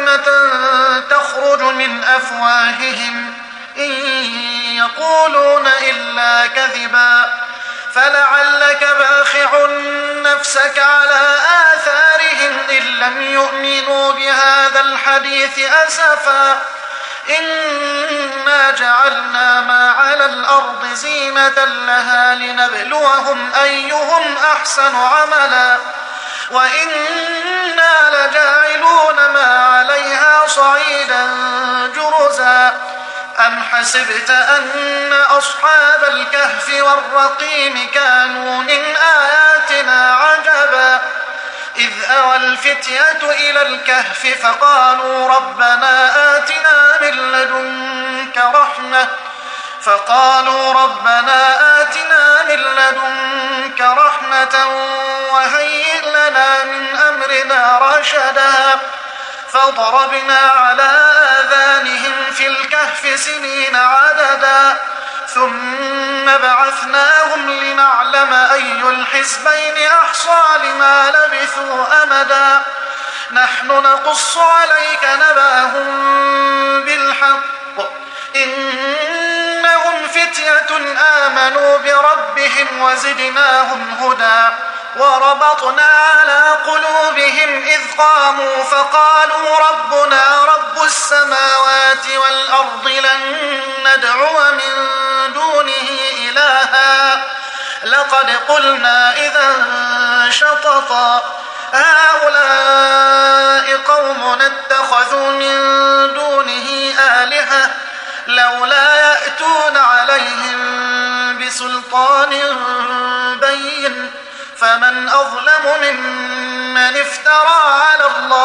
كلمة تخرج من أفواههم إن يقولون إلا كذبا فلعلك باخع نفسك على آثارهم إن لم يؤمنوا بهذا الحديث أسفا إنا جعلنا ما على الأرض زينة لها لنبلوهم أيهم أحسن عملا وإنا لجاعلون ما عليها صعيدا جرزا أم حسبت أن أصحاب الكهف والرقيم كانوا من آياتنا عجبا إذ أوى الفتية إلى الكهف فقالوا ربنا آتنا من لدنك رحمة وهيئ لنا من أمرنا رشدا فضربنا على آذانهم في الكهف سنين عددا ثم بعثناهم لنعلم أي الحزبين أحصى لما لبثوا أمدا نحن نقص عليك نبأهم بالحق إنهم فتية آمنوا بربهم وزدناهم هدى وربطنا على قلوبهم إذ قاموا فقالوا ربنا رب السماوات والأرض لن ندعو من دونه إلها لقد قلنا إذا شططا هؤلاء قوم اتخذوا من دونه آلهة لولا يأتون عليهم بسلطان بين فمن أظلم ممن افترى على الله